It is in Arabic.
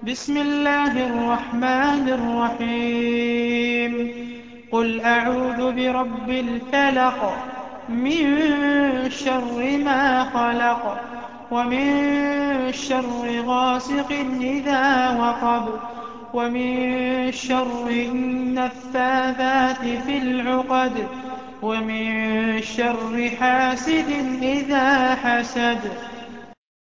بسم الله الرحمن الرحيم. قل أعوذ برب الفلق من شر ما خلق ومن شر غاسق إذا وقب ومن شر النفاثات في العقد ومن شر حاسد إذا حسد